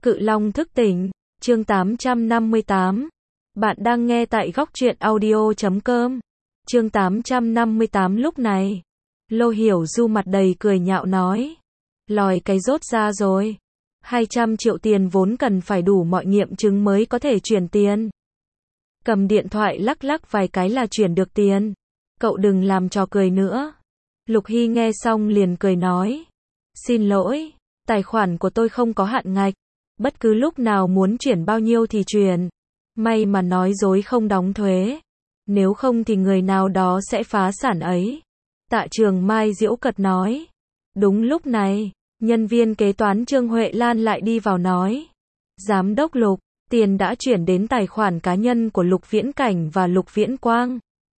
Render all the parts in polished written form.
Cự Long thức tỉnh, chương 858. Bạn đang nghe tại góc truyện audio.com. Chương 858 lúc này. Lô Hiểu Du mặt đầy cười nhạo nói. Lòi cái rốt ra rồi. 200 triệu tiền vốn cần phải đủ mọi nghiệm chứng mới có thể chuyển tiền. Cầm điện thoại lắc lắc vài cái là chuyển được tiền. Cậu đừng làm trò cười nữa. Lục Hy nghe xong liền cười nói. Xin lỗi, tài khoản của tôi không có hạn ngạch. Bất cứ lúc nào muốn chuyển bao nhiêu thì chuyển. May mà nói dối không đóng thuế. Nếu không thì người nào đó sẽ phá sản ấy. Tạ Trường Mai giễu cợt nói. Đúng lúc này, nhân viên kế toán Trương Huệ Lan lại đi vào nói. Giám đốc Lục, tiền đã chuyển đến tài khoản cá nhân của Lục Viễn Cảnh và Lục Viễn Quang.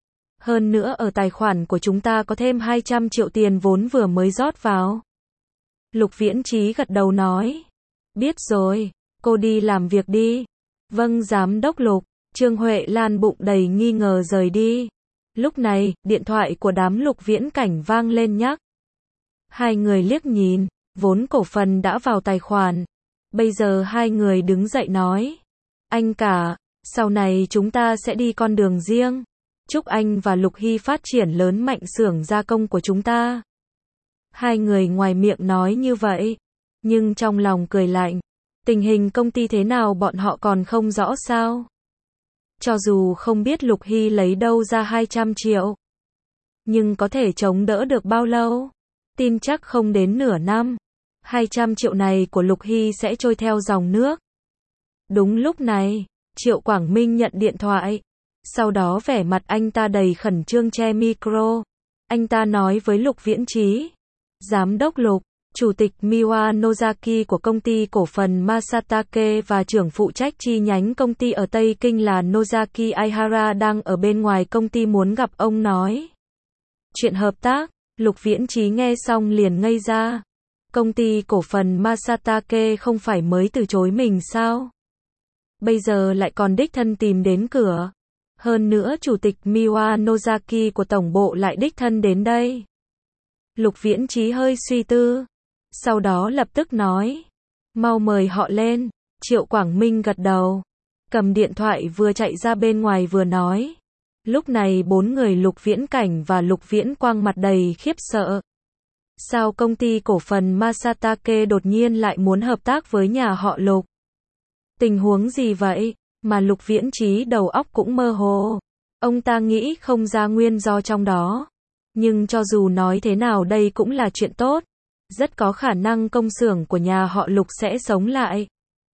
Hơn nữa ở tài khoản của chúng ta có thêm 200 triệu tiền vốn vừa mới rót vào. Lục Viễn Chí gật đầu nói. Biết rồi, cô đi làm việc đi. Vâng giám đốc Lục. Trương Huệ Lan bụng đầy nghi ngờ rời đi. Lúc này, điện thoại của đám Lục Viễn Cảnh vang lên nhắc. Hai người liếc nhìn, vốn cổ phần đã vào tài khoản. Bây giờ hai người đứng dậy nói. Anh cả, sau này chúng ta sẽ đi con đường riêng. Chúc anh và Lục Hy phát triển lớn mạnh xưởng gia công của chúng ta. Hai người ngoài miệng nói như vậy, nhưng trong lòng cười lạnh. Tình hình công ty thế nào bọn họ còn không rõ sao? Cho dù không biết Lục Hy lấy đâu ra 200 triệu, nhưng có thể chống đỡ được bao lâu? Tin chắc không đến nửa năm. 200 triệu này của Lục Hy sẽ trôi theo dòng nước. Đúng lúc này, Triệu Quảng Minh nhận điện thoại. Sau đó vẻ mặt anh ta đầy khẩn trương che micro. Anh ta nói với Lục Viễn Chí. Giám đốc Lục, Chủ tịch Miwa Nozaki của công ty cổ phần Masatake và trưởng phụ trách chi nhánh công ty ở Tây Kinh là Nozaki Aihara đang ở bên ngoài công ty muốn gặp ông nói. Chuyện hợp tác, Lục Viễn Chí nghe xong liền ngây ra. Công ty cổ phần Masatake không phải mới từ chối mình sao? Bây giờ lại còn đích thân tìm đến cửa. Hơn nữa Chủ tịch Miwa Nozaki của tổng bộ lại đích thân đến đây. Lục Viễn Chí hơi suy tư. Sau đó lập tức nói. Mau mời họ lên. Triệu Quảng Minh gật đầu. Cầm điện thoại vừa chạy ra bên ngoài vừa nói. Lúc này bốn người Lục Viễn Cảnh và Lục Viễn Quang mặt đầy khiếp sợ. Sao công ty cổ phần Masatake đột nhiên lại muốn hợp tác với nhà họ Lục? Tình huống gì vậy? Mà Lục Viễn Chí đầu óc cũng mơ hồ. Ông ta nghĩ không ra nguyên do trong đó. Nhưng cho dù nói thế nào đây cũng là chuyện tốt. Rất có khả năng công xưởng của nhà họ Lục sẽ sống lại.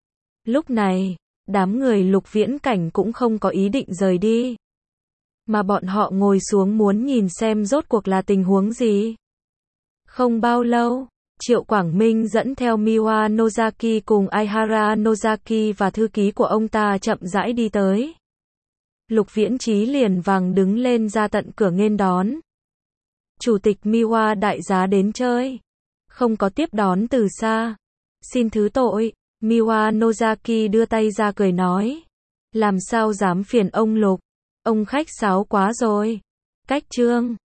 Lúc này, đám người Lục Viễn Cảnh cũng không có ý định rời đi. Mà bọn họ ngồi xuống muốn nhìn xem rốt cuộc là tình huống gì. Không bao lâu, Triệu Quảng Minh dẫn theo Miwa Nozaki cùng Aihara Nozaki và thư ký của ông ta chậm rãi đi tới. Lục Viễn Chí liền vàng đứng lên ra tận cửa nghênh đón. Chủ tịch Miwa đại giá đến chơi. Không có tiếp đón từ xa. Xin thứ tội, Miwa Nozaki đưa tay ra cười nói. Làm sao dám phiền ông Lục. Ông khách sáo quá rồi. Cách trương.